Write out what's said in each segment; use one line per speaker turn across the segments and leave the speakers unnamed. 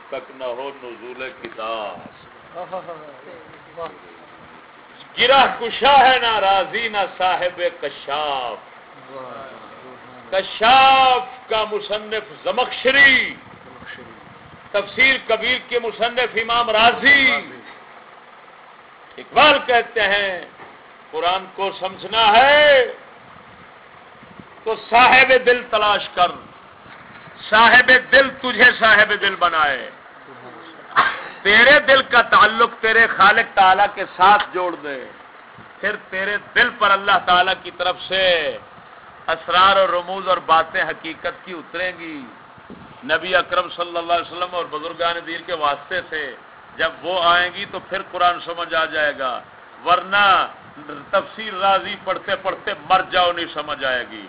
تک نہ ہو نزول کتاب. گرہ کشا ہے نہ راضی نہ صاحب کشاف. کشاف کا مصنف زمخشری، تفسیر کبیر کے مصنف امام رازی. اقبال کہتے ہیں قرآن کو سمجھنا ہے تو صاحب دل تلاش کر، صاحب دل تجھے صاحب دل بنائے، تیرے دل کا تعلق تیرے خالق تعالی کے ساتھ جوڑ دے، پھر تیرے دل پر اللہ تعالی کی طرف سے اسرار اور رموز اور باتیں حقیقت کی اتریں گی. نبی اکرم صلی اللہ علیہ وسلم اور بزرگان دین کے واسطے سے جب وہ آئیں گی تو پھر قرآن سمجھ آ جائے گا، ورنہ تفسیر رازی پڑھتے پڑھتے مر جاؤ نہیں سمجھ آئے گی،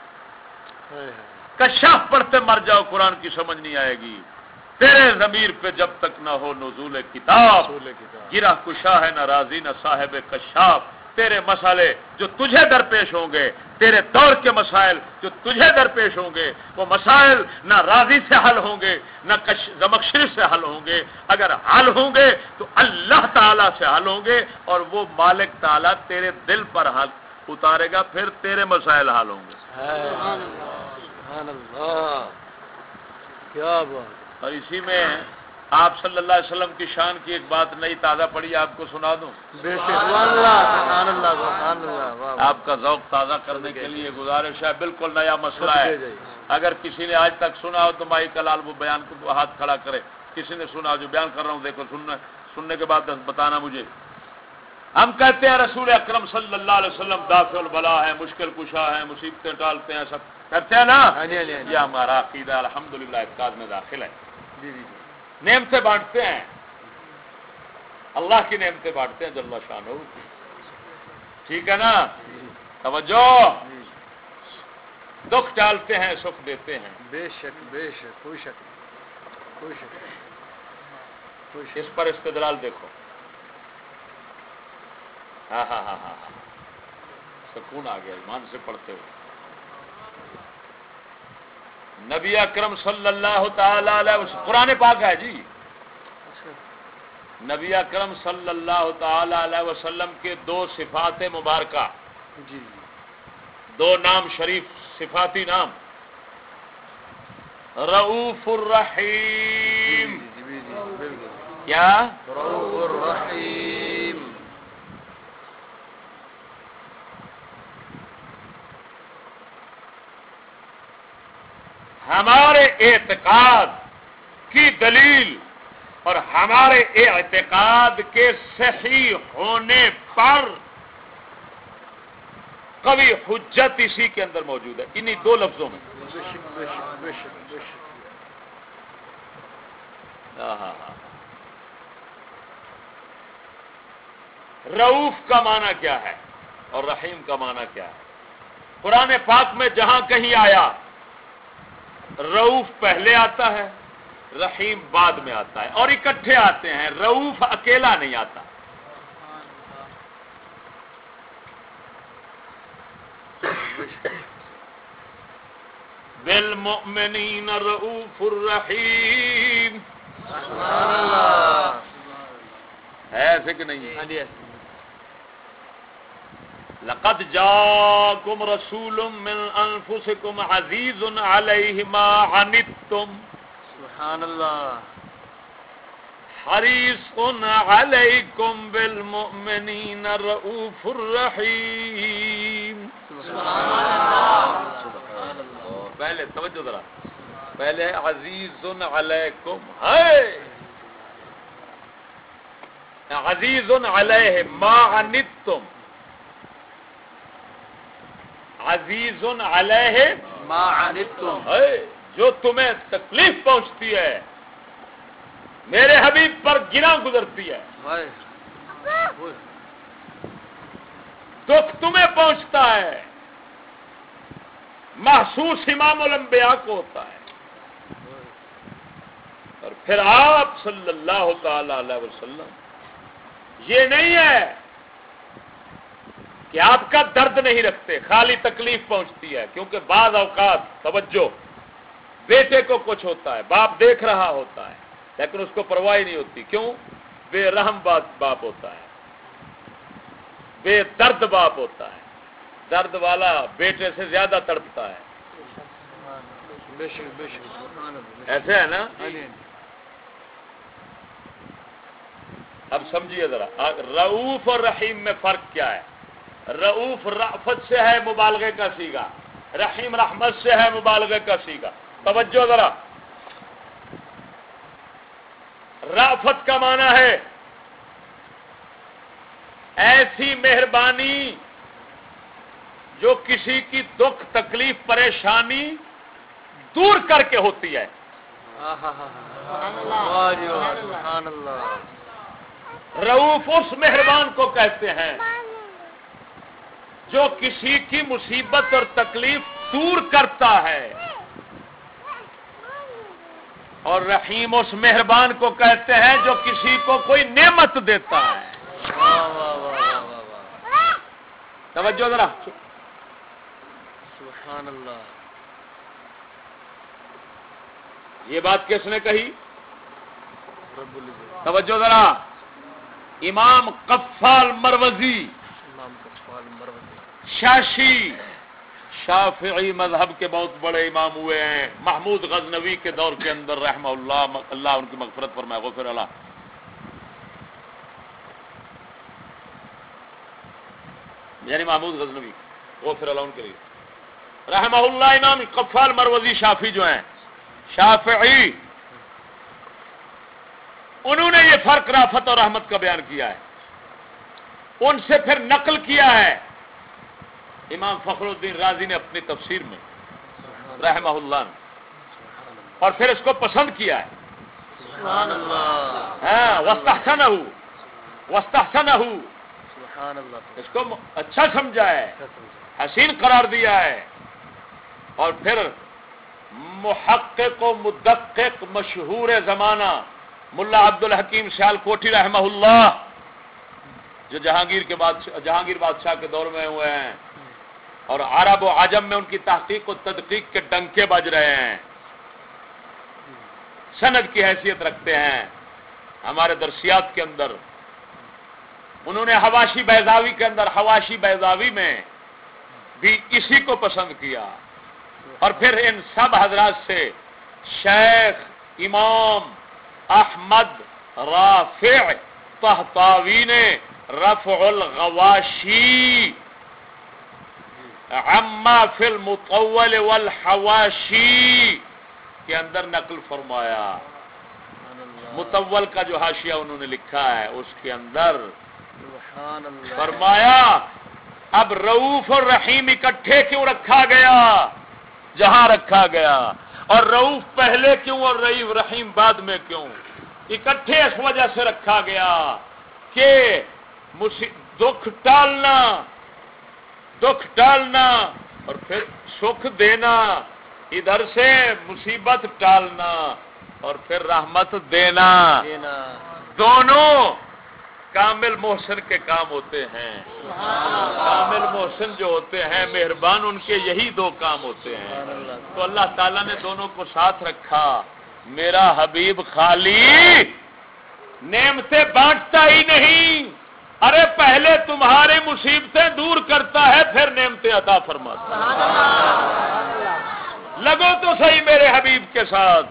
کشاف پڑھتے مر جاؤ قرآن کی سمجھ نہیں آئے گی. تیرے ضمیر پہ جب تک نہ ہو نزول کتاب، گرہ کشا ہے نہ راضی نہ صاحب کشاف. تیرے مسئلے جو تجھے درپیش ہوں گے، تیرے دور کے مسائل جو تجھے درپیش ہوں گے، وہ مسائل نہ راضی سے حل ہوں گے نہ زمخشری سے حل ہوں گے. اگر حل ہوں گے تو اللہ تعالی سے حل ہوں گے، اور وہ مالک تعالی تیرے دل پر حل اتارے گا، پھر تیرے مسائل حل ہوں گے.
سبحان اللہ، کیا بات.
اور اسی میں آپ صلی اللہ علیہ وسلم کی شان کی ایک بات نئی تازہ پڑی، آپ کو سنا دوں. آپ کا ذوق تازہ کرنے کے لیے گزارش ہے، بالکل نیا مسئلہ ہے. اگر کسی نے آج تک سنا ہو تو مائی کلال وہ بیان کو ہاتھ کھڑا کرے. کسی نے سنا جو بیان کر رہا ہوں، دیکھو سننے کے بعد بتانا مجھے. ہم کہتے ہیں رسول اکرم صلی اللہ علیہ وسلم دافع البلا ہے، مشکل کشا ہے، مصیبتیں ٹالتے ہیں، سب کرتے ہیں نا. یہ ہمارا عقیدہ الحمدللہ اعتقاد میں داخل ہے. نعمتیں بانٹتے ہیں، اللہ کی نعمتیں بانٹتے ہیں جل شانہ. ٹھیک ہے نا، توجہ. دکھ ڈالتے ہیں، سکھ دیتے ہیں.
بے شک بے شک، کوئی شک کوئی شک.
اس پر استدلال دیکھو. ہاں ہاں ہاں ہاں، سکون آ گیا ایمان سے پڑھتے ہوئے. نبی اکرم صلی اللہ تعالی علیہ وسلم، قرآن پاک ہے جی. نبی اکرم صلی اللہ تعالی علیہ وسلم کے دو صفات مبارکہ،
جی،
دو نام شریف صفاتی نام، رؤوف الرحیم.
جی بالکل.
کیا؟
رؤوف الرحیم.
ہمارے اعتقاد کی دلیل اور ہمارے اعتقاد کے صحیح ہونے پر قوی حجت اسی کے اندر موجود ہے، انہی دو لفظوں میں. رؤوف کا معنی کیا ہے اور رحیم کا معنی کیا ہے؟ قرآن پاک میں جہاں کہیں آیا رؤوف پہلے آتا ہے، رحیم بعد میں آتا ہے، اور اکٹھے آتے ہیں. رؤوف اکیلا نہیں آتا. بالمؤمنین رؤوف الرحیم. ہے ایسے کہ نہیں؟ لقد جاءکم رسول من انفسکم عزیز علیہ ما عنتم،
سبحان اللہ،
حریص علیکم بالمؤمنین رؤوف الرحیم. پہلے توجہ ذرا، پہلے عزیز علیکم ہے، عزیز علیہ ما عنتم، عزیز علیہ
ما عنتم،
جو تمہیں تکلیف پہنچتی ہے میرے حبیب پر گنا گزرتی ہے، دکھ تمہیں پہنچتا ہے، محسوس امام الانبیاء کو ہوتا ہے. اور پھر آپ صلی اللہ تعالی علیہ وسلم، یہ نہیں ہے کہ آپ کا درد نہیں رکھتے، خالی تکلیف پہنچتی ہے. کیونکہ بعض اوقات توجہ، بیٹے کو کچھ ہوتا ہے، باپ دیکھ رہا ہوتا ہے، لیکن اس کو پرواہ ہی نہیں ہوتی. کیوں؟ بے رحم باپ ہوتا ہے, بے درد باپ ہوتا ہے, درد والا بیٹے سے زیادہ تڑپتا ہے. ایسے ہے نا. اب سمجھیے ذرا, رؤوف اور رحیم میں فرق کیا ہے؟ رؤوف رأفت سے ہے, مبالغے کا صیغہ. رحیم رحمت سے ہے, مبالغے کا صیغہ. توجہ ذرا. رأفت کا معنی ہے ایسی مہربانی جو کسی کی دکھ تکلیف پریشانی دور کر کے ہوتی ہے. رؤوف اس مہربان کو کہتے ہیں جو کسی کی مصیبت اور تکلیف دور کرتا ہے, اور رحیم اس مہربان کو کہتے ہیں جو کسی کو کوئی نعمت دیتا ہے. توجہ ذرا.
سبحان اللہ.
یہ بات کس نے کہی؟
رب العزت.
توجہ ذرا. امام قفال مروزی,
امام قفال مروزی
شاشی, شافعی مذہب کے بہت بڑے امام ہوئے ہیں. محمود غزنوی کے دور کے اندر رحمہ اللہ, اللہ ان کی مغفرت فرمائے, غفر اللہ. یعنی محمود غزنوی, غفر اللہ ان کے لیے, رحمہ اللہ. امام قفال مروزی شافعی جو ہیں, شافعی, انہوں نے یہ فرق رافت اور رحمت کا بیان کیا ہے. ان سے پھر نقل کیا ہے امام فخر الدین رازی نے اپنی تفسیر میں رحمہ اللہ نے, اور پھر اس کو پسند کیا ہے.
سبحان اللہ.
ہاں, وستحسنہ,
سبحان اللہ.
اس کو اچھا سمجھا ہے, حسین قرار دیا ہے. اور پھر محقق و مدقق مشہور زمانہ ملا عبد الحکیم سیالکوٹی رحمہ اللہ, جو جہانگیر بادشاہ کے دور میں ہوئے ہیں, اور عرب و عجم میں ان کی تحقیق و تدقیق کے ڈنکے بج رہے ہیں, سند کی حیثیت رکھتے ہیں ہمارے درسیات کے اندر. انہوں نے حواشی بیضاوی کے اندر, حواشی بیضاوی میں بھی اسی کو پسند کیا. اور پھر ان سب حضرات سے شیخ امام احمد رافع طہطاوی نے رفع الغواشی عما فی المطول والحواشی کے اندر نقل فرمایا. مطول کا جو حاشیہ انہوں نے لکھا ہے اس کے اندر فرمایا اب رؤوف اور رحیم اکٹھے کیوں رکھا گیا جہاں رکھا گیا, اور رؤوف پہلے کیوں اور رحیم بعد میں کیوں؟ اکٹھے اس وجہ سے رکھا گیا کہ دکھ ٹالنا اور پھر سکھ دینا, ادھر سے مصیبت ٹالنا اور پھر رحمت دینا, دونوں کامل محسن کے کام ہوتے ہیں. کامل محسن جو ہوتے ہیں مہربان, ان کے یہی دو کام ہوتے ہیں. تو اللہ تعالیٰ نے دونوں کو ساتھ رکھا. میرا حبیب خالی نعمتیں بانٹتا ہی نہیں, ارے پہلے تمہاری مصیبتیں دور کرتا ہے پھر نعمتیں عطا فرماتا ہے. لگو تو صحیح میرے حبیب کے ساتھ,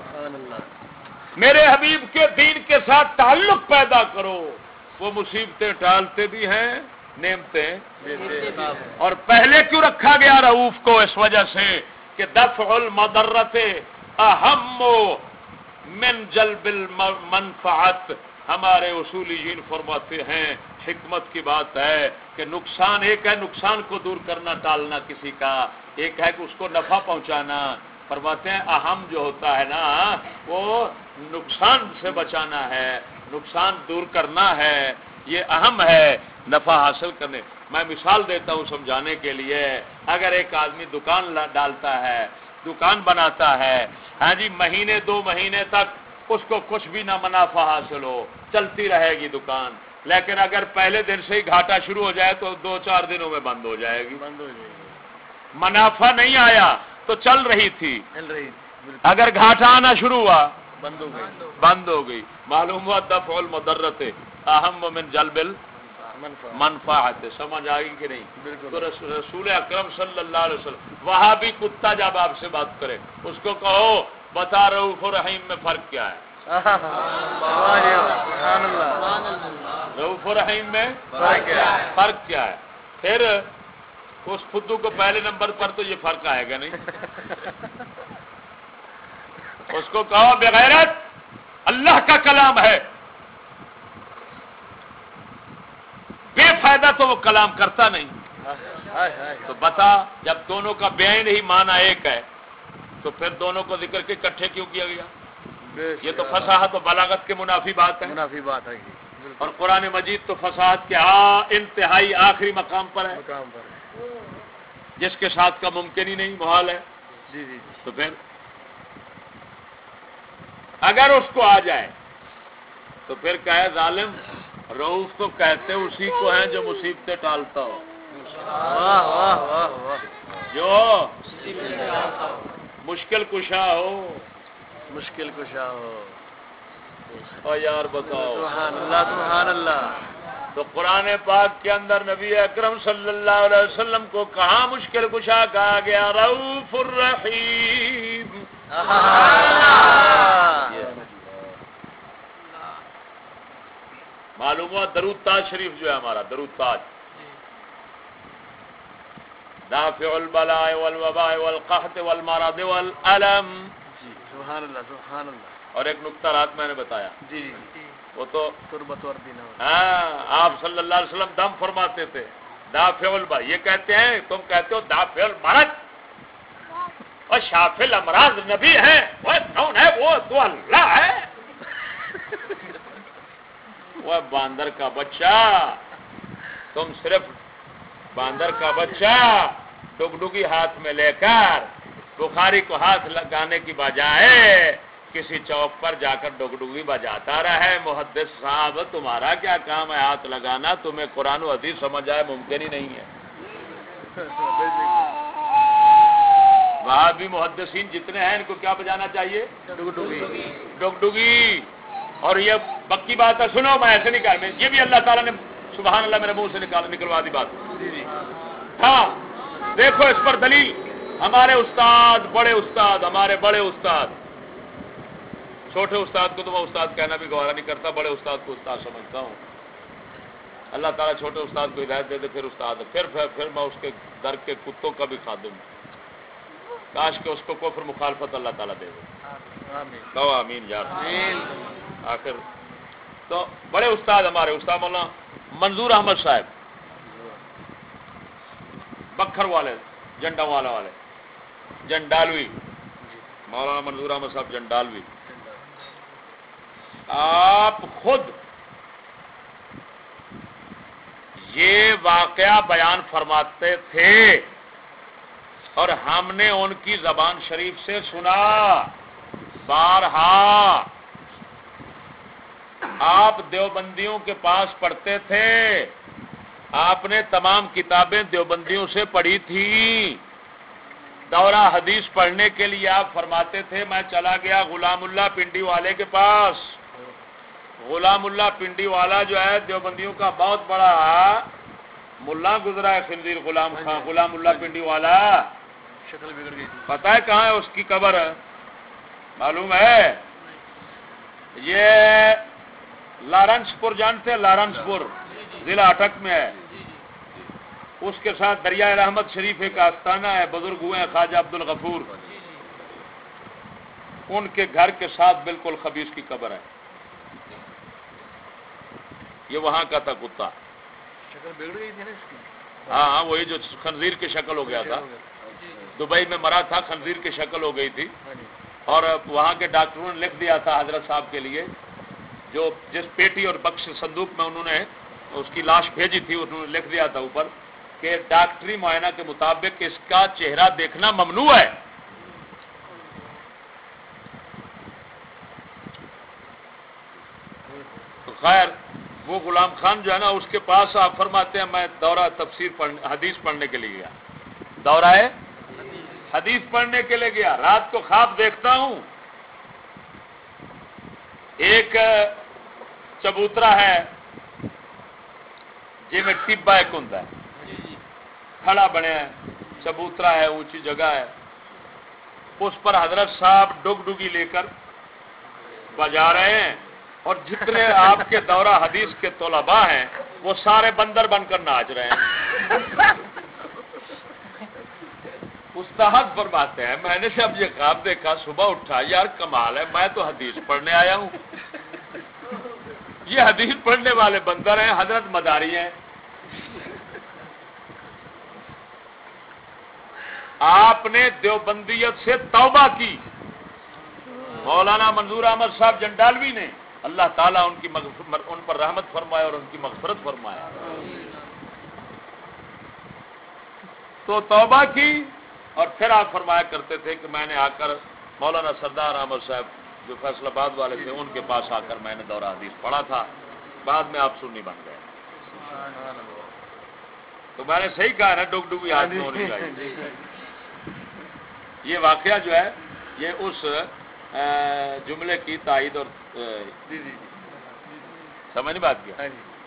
میرے حبیب کے دین کے ساتھ تعلق پیدا کرو. وہ مصیبتیں ٹالتے بھی ہیں, نعمتیں دیتے. اور پہلے کیوں رکھا گیا رؤوف کو؟ اس وجہ سے کہ دفع المضرت اہم من جلب المنفعت. ہمارے اصولیین فرماتے ہیں حکمت کی بات ہے کہ نقصان ایک ہے, نقصان کو دور کرنا ٹالنا کسی کا, ایک ہے کہ اس کو نفع پہنچانا. فرماتے ہیں اہم جو ہوتا ہے نا وہ نقصان سے بچانا ہے, نقصان دور کرنا ہے, یہ اہم ہے نفع حاصل کرنے. میں مثال دیتا ہوں سمجھانے کے لیے. اگر ایک آدمی دکان ڈالتا ہے, دکان بناتا ہے, ہاں جی, مہینے 2 مہینے تک اس کو کچھ بھی نہ منافع حاصل ہو, چلتی رہے گی دکان. لیکن اگر پہلے دن سے ہی گھاٹا شروع ہو جائے تو 2-4 دنوں میں بند ہو جائے گی. منافع نہیں آیا تو چل رہی تھی, اگر گھاٹا آنا شروع ہوا بند ہو گئی. معلوم ہوا دفع المضرت اہم من جلب المنفعت. سمجھ آئی کہ نہیں؟ تو رسول اکرم صلی اللہ علیہ وسلم وہاں بھی کتا جب آپ سے بات کرے اس کو کہو بتا رؤوف رحیم میں فرق کیا ہے. رؤوف رحیم میں فرق کیا ہے؟ پھر اس خدو کو پہلے نمبر پر تو یہ فرق آئے گا نہیں. اس کو کہو بغیرت اللہ کا کلام ہے، بے فائدہ تو وہ کلام کرتا نہیں. تو بتا جب دونوں کا بین ہی معنی ایک ہے تو پھر دونوں کو ذکر کے اکٹھے کیوں کیا گیا؟ یہ تو فصاحت و بلاغت کے منافی بات ہے. اور قرآن مجید تو فصاحت کے انتہائی آخری مقام پر ہے جس کے ساتھ کا ممکن ہی نہیں، محال ہے. تو پھر اگر اس کو آ جائے تو پھر کہے ظالم رؤوف تو کہتے اسی کو ہیں جو مصیبتیں ٹالتا ہو، جو مشکل کشا ہو. اور یار بتاؤ
سبحان اللہ.
تو قرآن پاک کے اندر نبی اکرم صلی اللہ علیہ وسلم کو کہاں مشکل کشا کہا گیا؟ رؤوف الرحیم. معلوم ہوا درود تاج شریف جو ہے ہمارا درود تاج، دافع البلاء والوباء والقحط والمرض والالم.
سبحان اللہ.
اور ایک نقطہ رات میں نے بتایا وہ تو
تربت اور دینا.
ہاں آپ صلی اللہ علیہ وسلم دم فرماتے تھے دافع البلاء. یہ کہتے ہیں تم کہتے ہو دافع المرض اور شافع الامراض نبی ہیں. وہ کون ہے؟ وہ تو اللہ ہے. وہ باندر کا بچہ، تم صرف باندر کا بچہ ڈگڈگی ہاتھ میں لے کر بخاری کو ہاتھ لگانے کی بجائے کسی چوک پر جا کر ڈگڈگی بجاتا رہے. محدث صاحب تمہارا کیا کام ہے ہاتھ لگانا؟ تمہیں قرآن و حدیث سمجھ آئے ممکن ہی نہیں ہے. وہاں بھی محدثین جتنے ہیں ان کو کیا بجانا چاہیے؟ ڈگڈگی. اور یہ پکی بات ہے، سنو میں ایسے نہیں کہا، یہ بھی اللہ تعالیٰ نے سبحان اللہ میرے منہ سے نکلوا دی بات. ہاں دیکھو اس پر دلیل ہمارے استاد، بڑے استاد، ہمارے بڑے استاد. چھوٹے استاد کو تو میں استاد کہنا بھی گوارا نہیں کرتا، بڑے استاد کو استاد سمجھتا ہوں. اللہ تعالیٰ چھوٹے استاد کو ہدایت دے دے پھر استاد پھر میں اس کے در کے کتوں کا بھی خادم. کاش کہ اس کو کفر مخالفت اللہ تعالیٰ دے دے. کہو آمین یار. آخر تو بڑے استاد ہمارے استاد مولانا منظور احمد صاحب بکھر والے جنڈا والا والے جنڈالوی، مولانا منظور احمد صاحب جنڈالوی، آپ خود یہ واقعہ بیان فرماتے تھے اور ہم نے ان کی زبان شریف سے سنا بارہا. آپ دیوبندیوں کے پاس پڑھتے تھے، آپ نے تمام کتابیں دیوبندیوں سے پڑھی تھی. دورہ حدیث پڑھنے کے لیے آپ فرماتے تھے میں چلا گیا غلام اللہ پنڈی والے کے پاس. غلام اللہ پنڈی والا جو ہے دیوبندیوں کا بہت بڑا ملا گزرا ہے، خنزیر غلام خان. غلام اللہ پنڈی والا
شکل بگڑ گئی.
پتہ ہے کہاں ہے اس کی قبر؟ معلوم ہے؟ یہ لارنس پور جانتے ہیں؟ لارنس پور ضلع اٹک میں ہے. اس کے ساتھ دریائے رحمت شریف ایک آستانہ ہے، بزرگ ہوئے ہیں خواجہ عبد الغفور، ان کے گھر کے ساتھ بالکل خبیث کی قبر ہے. یہ وہاں کا تھا کتا.
شکل بگڑ گئی تھی نا اس کی.
ہاں وہی جو خنزیر کی شکل ہو گیا تھا، دبئی میں مرا تھا، خنزیر کی شکل ہو گئی تھی. اور وہاں کے ڈاکٹروں نے لکھ دیا تھا حضرت صاحب کے لیے، جو جس پیٹی اور بکس صندوق میں انہوں نے اس کی لاش بھیجی تھی انہوں نے لکھ دیا تھا اوپر کہ ڈاکٹری معائنہ کے مطابق اس کا چہرہ دیکھنا ممنوع ہے. تو خیر وہ غلام خان جو ہے نا اس کے پاس آپ فرماتے ہیں میں دورہ حدیث پڑھنے کے لیے گیا. دورہ حدیث پڑھنے کے لیے گیا، رات کو خواب دیکھتا ہوں ایک چبوترا ہے جی میں ٹبا ایک ہوں کھڑا بنیا چبوترا ہے اونچی جگہ ہے اس پر حضرت صاحب ڈگ ڈگی لے کر بجا رہے ہیں اور جتنے آپ کے دورہ حدیث کے طلباء ہیں وہ سارے بندر بن کر ناچ رہے ہیں. استاد فرماتے ہیں میں نے جب یہ خواب دیکھا صبح اٹھا یار کمال ہے میں تو حدیث پڑھنے آیا ہوں یہ حدیث پڑھنے والے بندر ہیں حضرت مداری ہیں. آپ نے دیوبندیت سے توبہ کی. مولانا منظور احمد صاحب جنڈالوی نے اللہ تعالیٰ ان پر رحمت فرمائے اور ان کی مغفرت فرمائے تو توبہ کی اور پھر آپ فرمایا کرتے تھے کہ میں نے آ کر مولانا سردار احمد صاحب جو فیصل آباد والے تھے ان کے پاس آ کر میں نے دورہ حدیث پڑھا تھا بعد میں آپ سنی بن گئے. تو میں نے صحیح کہا نا ڈگ ڈگی ہاتھ میں ہونی چاہیے. یہ واقعہ جو ہے یہ اس جملے کی تائید اور سمجھ نہیں بات کیا.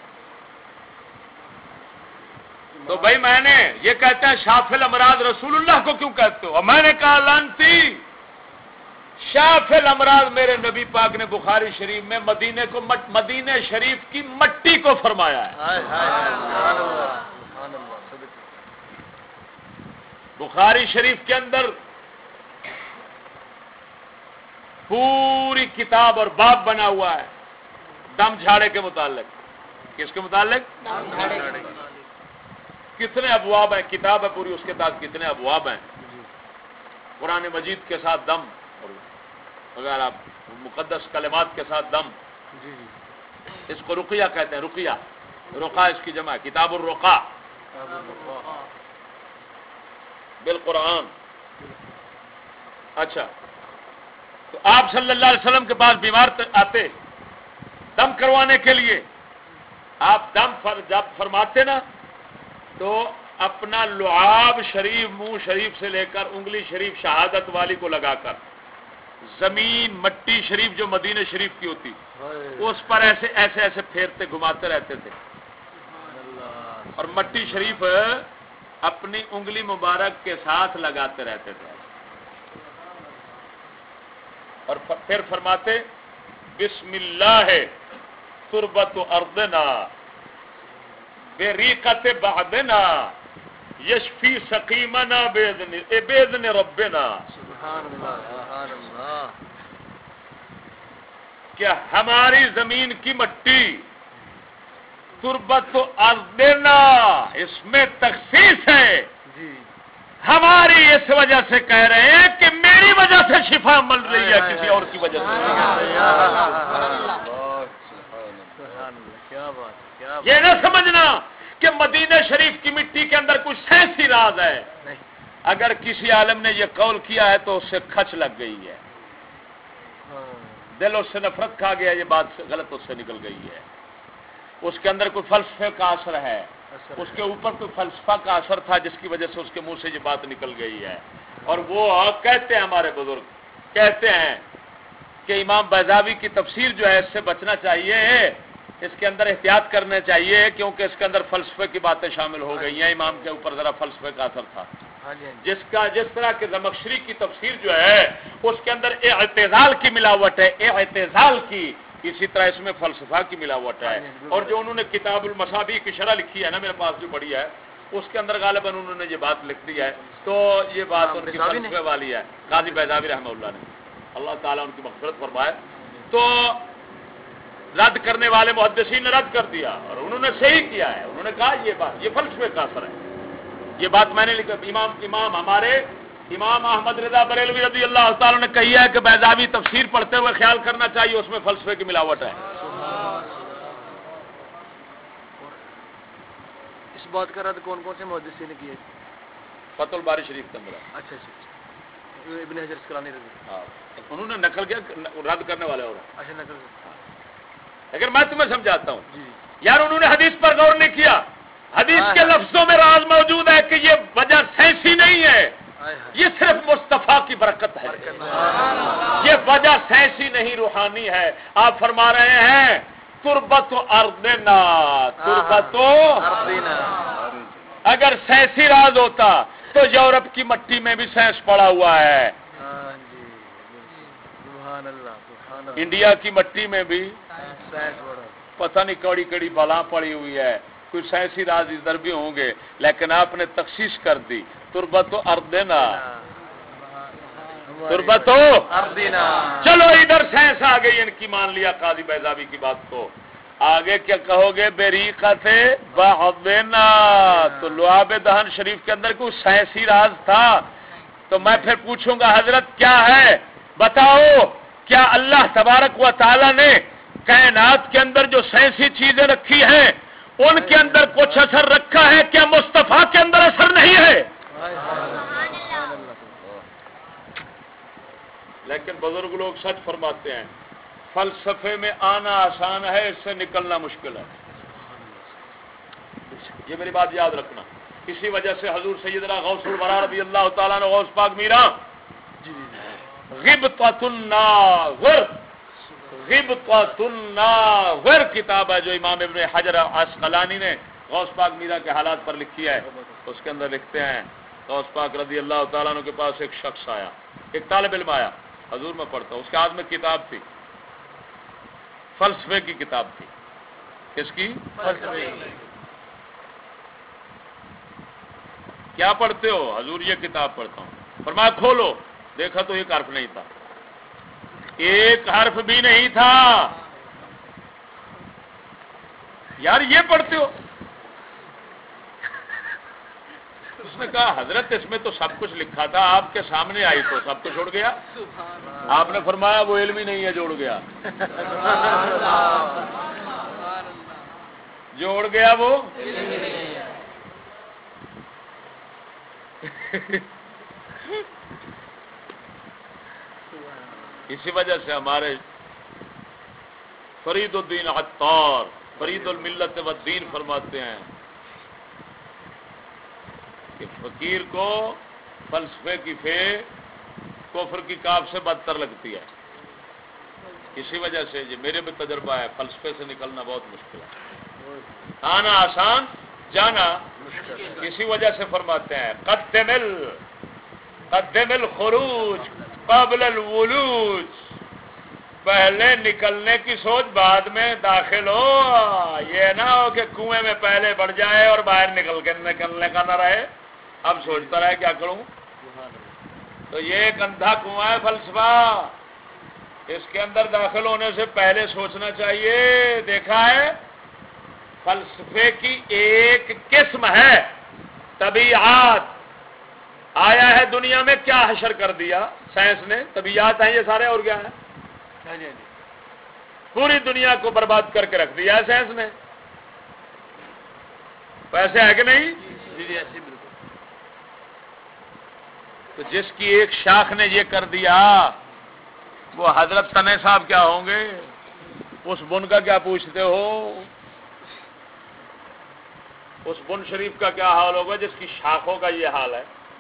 تو بھائی میں نے یہ کہتے ہیں شافل امراض رسول اللہ کو کیوں کہتے ہو؟ اور میں نے کہا لانتی شافل امراض میرے نبی پاک نے بخاری شریف میں مدینے شریف کی مٹی کو فرمایا ہے. بخاری شریف کے اندر پوری کتاب اور باب بنا ہوا ہے دم جھاڑے کے متعلق. کس کے متعلق؟ کتنے ابواب ہیں کتاب ہے پوری اس کے ساتھ کتنے ابواب ہیں قرآن مجید کے ساتھ دم اور وغیرہ مقدس کلمات کے ساتھ دم. اس کو رقیہ کہتے ہیں. رقیہ رقا اس کی جمع ہے کتاب الرقا بالقرآن. اچھا تو آپ صلی اللہ علیہ وسلم کے پاس بیمار آتے دم کروانے کے لیے آپ دم جب فرماتے نا تو اپنا لعاب شریف منہ شریف سے لے کر انگلی شریف شہادت والی کو لگا کر زمین مٹی شریف جو مدینہ شریف کی ہوتی اس پر ایسے ایسے ایسے پھیرتے گھماتے رہتے تھے اور مٹی شریف اپنی انگلی مبارک کے ساتھ لگاتے رہتے تھے اور پھر فرماتے بسم اللہ تربت ارضنا بریقت بعدنا یشفی سقیمنا باذن ربنا.
سبحان اللہ
کہ ہماری زمین کی مٹی تربت ارضنا اس میں تخصیص ہے
جی
ہماری اس وجہ سے کہہ رہے ہیں کہ میری وجہ سے شفا مل رہی ہے کسی اور کی وجہ سے.
کیا بات
یہ نہ سمجھنا کہ مدینہ شریف کی مٹی کے اندر کچھ سائنسی راز ہے. اگر کسی عالم نے یہ قول کیا ہے تو اس سے کھچ لگ گئی ہے دل اس سے نفرت کھا گیا یہ بات غلط اس سے نکل گئی ہے. اس کے اندر کوئی فلسفے کا اثر ہے اس کے اوپر کوئی فلسفہ کا اثر تھا جس کی وجہ سے اس کے منہ سے یہ بات نکل گئی ہے. اور وہ کہتے ہیں ہمارے بزرگ کہتے ہیں کہ امام بیضاوی کی تفسیر جو ہے اس سے بچنا چاہیے اس کے اندر احتیاط کرنے چاہیے کیونکہ اس کے اندر فلسفے کی باتیں شامل ہو گئی ہیں. امام کے اوپر ذرا فلسفے کا اثر تھا جس طرح کہ زمخشری کی تفسیر جو ہے اس کے اندر اعتزال کی ملاوٹ ہے اعتزال کی اسی طرح اس میں فلسفہ کی ملاوٹ ہے. اور جو انہوں نے کتاب المصابیح کی شرح لکھی ہے نا میرے پاس جو بڑی ہے اس کے اندر غالباً انہوں نے یہ بات لکھ دی ہے تو یہ بات ان کی فلسفے والی ہے. قاضی بیضاوی رحمہ اللہ نے اللہ تعالیٰ ان کی مغفرت فرمائے. تو رد کرنے والے محدثین نے رد کر دیا اور انہوں نے صحیح کیا ہے. انہوں نے کہا یہ بات یہ فلسفے کا اثر ہے. یہ بات میں نے لکھا امام ہمارے امام احمد رضا بریلوی رضی اللہ تعالیٰ نے کہی ہے کہ بیضاوی تفسیر پڑھتے ہوئے خیال کرنا چاہیے اس میں فلسفے کی ملاوٹ ہے.
اس بات کا رد کون کون سے محدثین نے کیا؟
فتح الباری شریف کے اندر.
اچھا ابن حجر اسقلانی رضی
انہوں نے نقل کیا رد کرنے والے اور
اچھا نقل.
لیکن میں تمہیں سمجھاتا ہوں یار انہوں نے حدیث پر غور نہیں کیا. حدیث کے لفظوں میں راز موجود ہے کہ یہ وجہ سائنسی نہیں ہے یہ صرف مصطفیٰ کی برکت ہے، یہ وجہ سائنسی نہیں روحانی ہے. آپ فرما رہے ہیں تربت ارضنا، تربت
ارضنا.
اگر سائنسی راز ہوتا تو یورپ کی مٹی میں بھی سائنس پڑا ہوا ہے،
سبحان اللہ سبحان اللہ.
انڈیا کی مٹی میں بھی
سائنس بڑا
پتہ نہیں کڑی کڑی بلا پڑی ہوئی ہے، کوئی سائنسی راز ادھر بھی ہوں گے، لیکن آپ نے تخصیص کر دی تربت ارضنا، تربت
ارضنا.
چلو ادھر سائنس آ گئی، ان کی مان لیا قاضی بیضاوی کی بات کو. آگے کیا کہو گے؟ بریقت بعضنا. تو لعاب دہن شریف کے اندر کوئی سائنسی راز تھا؟ تو میں پھر پوچھوں گا حضرت کیا ہے؟ بتاؤ کیا اللہ تبارک و تعالی نے کائنات کے اندر جو سائنسی چیزیں رکھی ہیں ان کے اندر کچھ اثر رکھا ہے؟ کیا مصطفیٰ کے اندر اثر نہیں ہے؟ لیکن بزرگ لوگ سچ فرماتے ہیں، فلسفے میں آنا آسان ہے، اس سے نکلنا مشکل ہے. یہ میری بات یاد رکھنا. اسی وجہ سے حضور سیدنا غوث الورا رضی اللہ تعالیٰ نے غوث پاک میرا غبطۃ الناظر، غبطۃ الناظر کتاب ہے جو امام ابن حجر عسقلانی نے غوث پاک میرا کے حالات پر لکھی ہے. اس کے اندر لکھتے ہیں غوث پاک رضی اللہ تعالیٰ عنہ کے پاس ایک شخص آیا، ایک طالب علم آیا، حضور میں پڑھتا ہوں، اس کے ہاتھ میں کتاب تھی، فلسفے کی کتاب تھی. کس کی؟ فلسفے. کیا پڑھتے ہو؟ حضور یہ کتاب پڑھتا ہوں. فرمایا کھولو. دیکھا تو ایک حرف نہیں تھا، ایک حرف بھی نہیں تھا. یار یہ پڑھتے ہو؟ اس نے کہا حضرت اس میں تو سب کچھ لکھا تھا، آپ کے سامنے آئی تو سب کچھ چھوڑ گیا. آپ نے فرمایا وہ علم ہی نہیں ہے، جوڑ گیا. جوڑ گیا وہ. اسی وجہ سے ہمارے فرید الدین عطار فرید الملت والدین فرماتے ہیں کہ فقیر کو فلسفے کی فے کفر کی کاف سے بدتر لگتی ہے. اسی وجہ سے یہ میرے بھی تجربہ ہے، فلسفے سے نکلنا بہت مشکل ہے، آنا آسان جانا مشکل. اسی وجہ سے فرماتے ہیں قدم الخروج قبل الولوج، پہلے نکلنے کی سوچ بعد میں داخل ہو. یہ نہ ہو کہ کنویں میں پہلے بڑھ جائے اور باہر نکلنے کا نہ رہے، اب سوچتا رہے کیا کروں. تو یہ ایک اندھا کنواں ہے فلسفہ، اس کے اندر داخل ہونے سے پہلے سوچنا چاہیے. دیکھا ہے فلسفے کی ایک قسم ہے طبیعات. آیا ہے دنیا میں کیا حشر کر دیا سائنس نے؟ طبیعات ہیں یہ سارے، اور کیا ہے؟ پوری دنیا کو برباد کر کے رکھ دیا ہے سائنس نے. پیسے ہے کہ نہیں؟ تو جس کی ایک شاخ نے یہ کر دیا وہ حضرت تنع صاحب کیا ہوں گے؟ اس بن کا کیا پوچھتے ہو؟ اس بن شریف کا کیا حال ہوگا جس کی شاخوں کا یہ حال ہے؟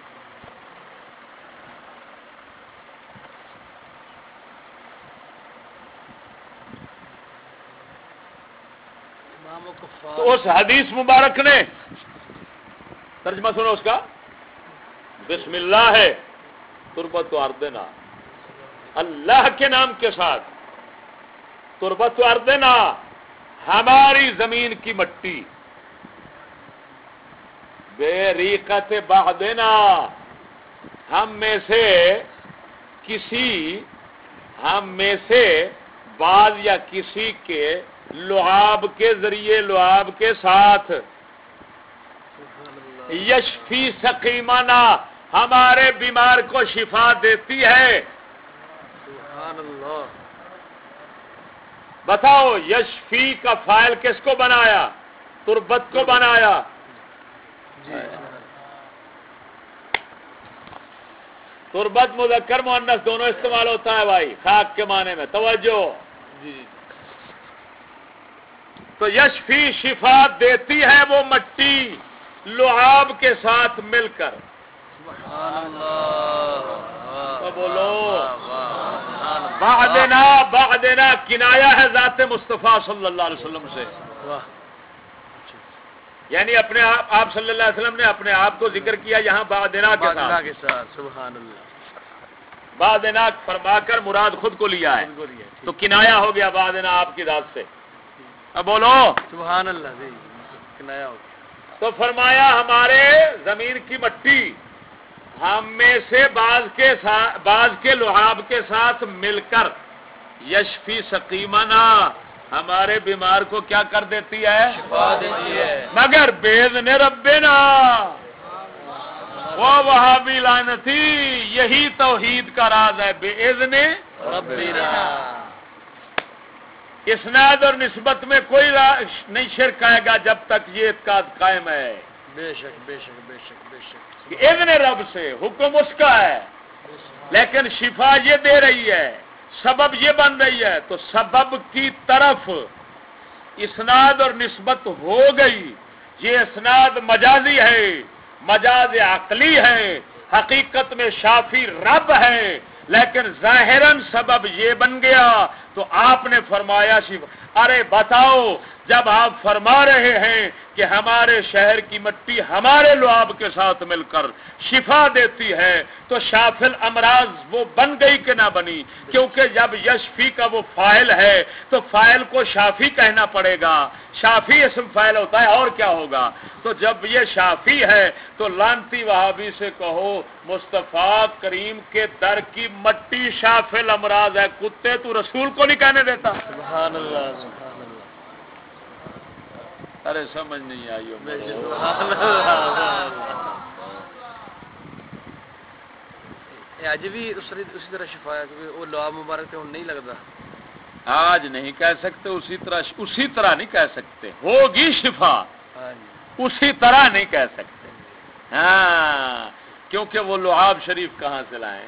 تو اس حدیث مبارک نے ترجمہ سنو اس کا، بسم اللہ ہے تربت و اردنا، اللہ کے نام کے ساتھ تربت و اردنا، ہماری زمین کی مٹی، بے ریقت بعدنا، ہم میں سے بعض یا کسی کے لعاب کے ذریعے، لعاب کے ساتھ، یشفی سقیمنا، ہمارے بیمار کو شفا دیتی ہے.
سبحان اللہ.
بتاؤ یشفی کا فاعل کس کو بنایا؟ تربت کو بنایا. تربت مذکر مؤنث دونوں استعمال ہوتا ہے بھائی، خاک کے معنی میں. توجہ. تو یشفی شفا دیتی ہے وہ مٹی لعاب کے ساتھ مل کر. تو بولو بعدنا کنایا ہے ذات مصطفیٰ صلی اللہ علیہ وسلم سے، یعنی اپنے آپ صلی اللہ علیہ وسلم نے اپنے آپ کو ذکر کیا یہاں بعدنا کے ساتھ،
سبحان اللہ،
بعدنا فرما کر مراد خود کو لیا ہے، تو کنایا ہو گیا بعدنا آپ کی ذات سے۔ اب بولو
سبحان اللہ، کنایا ہو گیا۔
تو فرمایا ہمارے زمین کی مٹی ہم میں سے بعض کے لعاب کے ساتھ مل کر یشفی سقیمنا ہمارے بیمار کو کیا کر دیتی ہے؟
شفا دیتی ہے،
مگر باذن ربنا وہ وہابی لعنتی، یہی توحید کا راز ہے، باذن
ربنا۔
اسناد اور نسبت میں کوئی نہیں شرک آئے گا جب تک یہ اعتقاد قائم ہے،
بے شک بے شک بے شک بے شک،
کہ اذن رب سے حکم اس کا ہے، لیکن شفا یہ دے رہی ہے، سبب یہ بن رہی ہے، تو سبب کی طرف اسناد اور نسبت ہو گئی۔ یہ اسناد مجازی ہے، مجاز عقلی ہے، حقیقت میں شافی رب ہے، لیکن ظاہراً سبب یہ بن گیا۔ تو آپ نے فرمایا شفا، ارے بتاؤ جب آپ فرما رہے ہیں کہ ہمارے شہر کی مٹی ہمارے لعاب کے ساتھ مل کر شفا دیتی ہے، تو شافل امراض وہ بن گئی کہ نہ بنی؟ کیونکہ جب یشفی کا وہ فاعل ہے تو فاعل کو شافی کہنا پڑے گا، شافی اسم فاعل ہوتا ہے، اور کیا ہوگا؟ تو جب یہ شافی ہے تو لانتی وہابی سے کہو مصطفیٰ کریم کے در کی مٹی شافل امراض ہے، کتے تو رسول کو نہیں کہنے دیتا؟
سبحان اللہ سبحان اللہ،
ارے سمجھ نہیں آئی ہو
بے شک، سبحان اللہ۔ اج بھی اسی طرح شفا ہے، کیونکہ وہ لعاب مبارک تے ہن نہیں لگتا۔
آج نہیں کہہ سکتے، اسی طرح نہیں کہہ سکتے، ہوگی شفا،
ہاں جی،
اسی طرح نہیں کہہ سکتے، ہاں، کیونکہ وہ لعاب شریف کہاں سے لائیں؟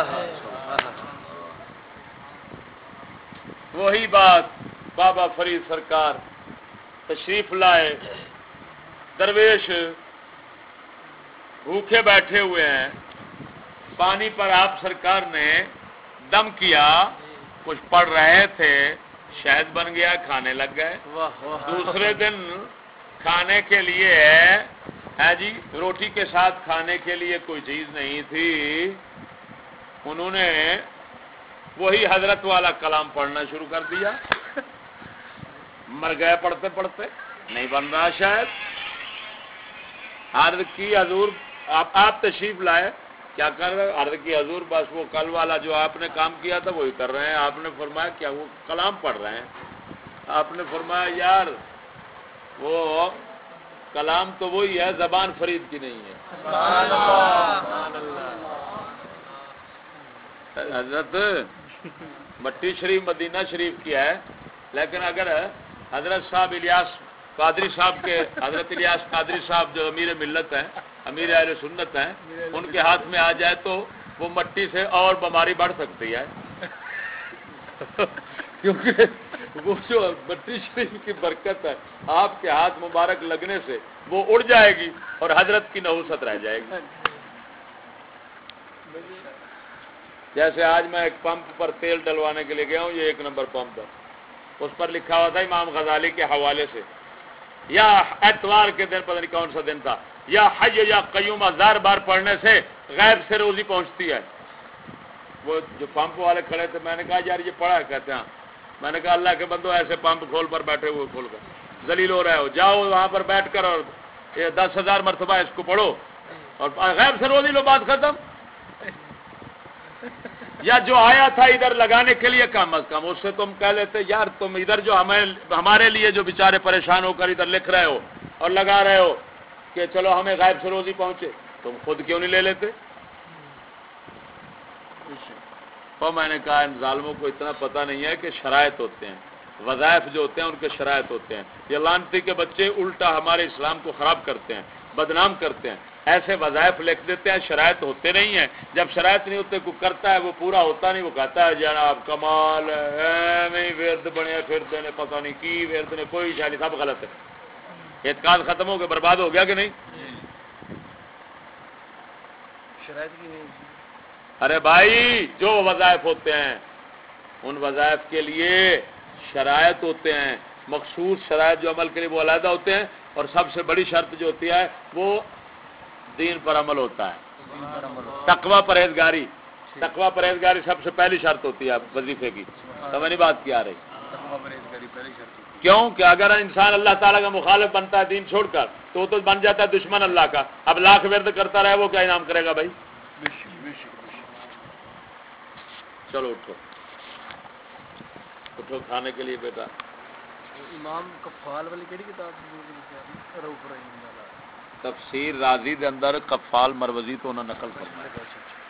وہی بات بابا فرید سرکار تشریف لائے، درویش بھوکے بیٹھے ہوئے ہیں، پانی پر آپ سرکار نے دم کیا، کچھ پڑھ رہے تھے، شہد بن گیا، کھانے لگ گئے۔ دوسرے دن کھانے کے لیے ہے جی، روٹی کے ساتھ کھانے کے لیے کوئی چیز نہیں تھی، انہوں نے وہی حضرت والا کلام پڑھنا شروع کر دیا، مر گئے پڑھتے پڑھتے، نہیں بن رہا شاید۔ عرض کی حضور آپ تشریف لائے، کیا کر رہے؟ عرض کی حضور بس وہ کل والا جو آپ نے کام کیا تھا وہی کر رہے ہیں۔ آپ نے فرمایا کیا وہ کلام پڑھ رہے ہیں؟ آپ نے فرمایا یار وہ کلام تو وہی ہے، زبان فرید کی نہیں ہے۔ حضرت مٹی شریف مدینہ شریف کی ہے، لیکن اگر حضرت صاحب الیاس قادری صاحب کے حضرت الیاس قادری صاحب جو امیر ملت ہیں، امیر اہل سنت ہیں، ان کے ہاتھ میں آ جائے تو وہ مٹی سے اور بیماری بڑھ سکتی ہے، کیونکہ وہ جو مٹی شریف کی برکت ہے آپ کے ہاتھ مبارک لگنے سے وہ اڑ جائے گی اور حضرت کی نحوست رہ جائے گی۔ جیسے آج میں ایک پمپ پر تیل ڈلوانے کے لیے گیا ہوں، یہ 1 نمبر پمپ ہے، اس پر لکھا ہوا تھا امام غزالی کے حوالے سے، یا اتوار کے دن پتہ نہیں کون سا دن تھا، یا حی یا قیوم 1000 بار پڑھنے سے غیب سے روزی پہنچتی ہے۔ وہ جو پمپ والے کھڑے تھے، میں نے کہا یار یہ پڑھا کہتے ہیں؟ میں نے کہا اللہ کے بندو ایسے پمپ کھول پر بیٹھے ہوئے کھول کر ذلیل ہو رہے ہو، جاؤ وہاں پر بیٹھ کر اور 10,000 مرتبہ اس کو پڑھو اور غیب سے روزی لو، بات ختم۔ یا جو آیا تھا ادھر لگانے کے لیے کم از کم اس سے تم کہہ لیتے یار تم ادھر جو ہمارے لیے جو بیچارے پریشان ہو کر ادھر لکھ رہے ہو اور لگا رہے ہو کہ چلو ہمیں غیب سے روزی پہنچے، تم خود کیوں نہیں لے لیتے؟ اور میں نے کہا ان ظالموں کو اتنا پتہ نہیں ہے کہ شرائط ہوتے ہیں، وظائف جو ہوتے ہیں ان کے شرائط ہوتے ہیں۔ یہ لانتی کے بچے الٹا ہمارے اسلام کو خراب کرتے ہیں، بدنام کرتے ہیں، ایسے وظائف لکھ دیتے ہیں، شرائط ہوتے نہیں ہیں، جب شرائط نہیں ہوتے کوئی کرتا ہے وہ پورا ہوتا نہیں، وہ کہتا ہے جناب کمال ہے نہیں ورد بنے پھرتے نے پتہ نہیں کی ورد نے کوئی شاید سب غلط ہے۔ اعتقاد ختم ہو گیا، برباد ہو گیا کہ نہیں؟
شرائط کی نہیں؟
ارے بھائی جو وظائف ہوتے ہیں ان وظائف کے لیے شرائط ہوتے ہیں، مخصوص شرائط جو عمل کے لیے وہ علیحدہ ہوتے ہیں، اور سب سے بڑی شرط جو ہوتی ہے وہ دین پر عمل ہوتا ہے، تقوی پرہیزگاری۔ تقوی پرہیزگاری سب سے پہلی شرط ہوتی ہے وظیفے کی، سمجھ نہیں بات کی آ رہی؟ کیوں کہ اگر انسان اللہ تعالیٰ کا مخالف بنتا ہے دین چھوڑ کر تو وہ تو بن جاتا ہے دشمن اللہ کا۔ اب لاکھ ورد کرتا رہے وہ کیا انعام کرے گا بھائی؟ چلو اٹھو اٹھو کھانے کے لیے بیٹا۔
امام کفال والی کیڑی کتاب؟ روف رحیم والا
تفسیر راضی دے اندر کفال مروزی تو انہاں نقل کرنا ہے۔